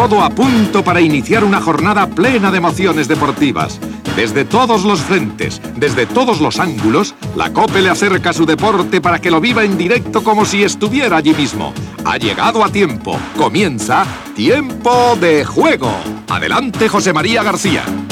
todo a punto para iniciar una jornada plena de emociones deportivas. Desde todos los frentes, desde todos los ángulos, la COPE le acerca su deporte para que lo viva en directo como si estuviera allí mismo. Ha llegado a tiempo. Comienza Tiempo de Juego. Adelante, José María García.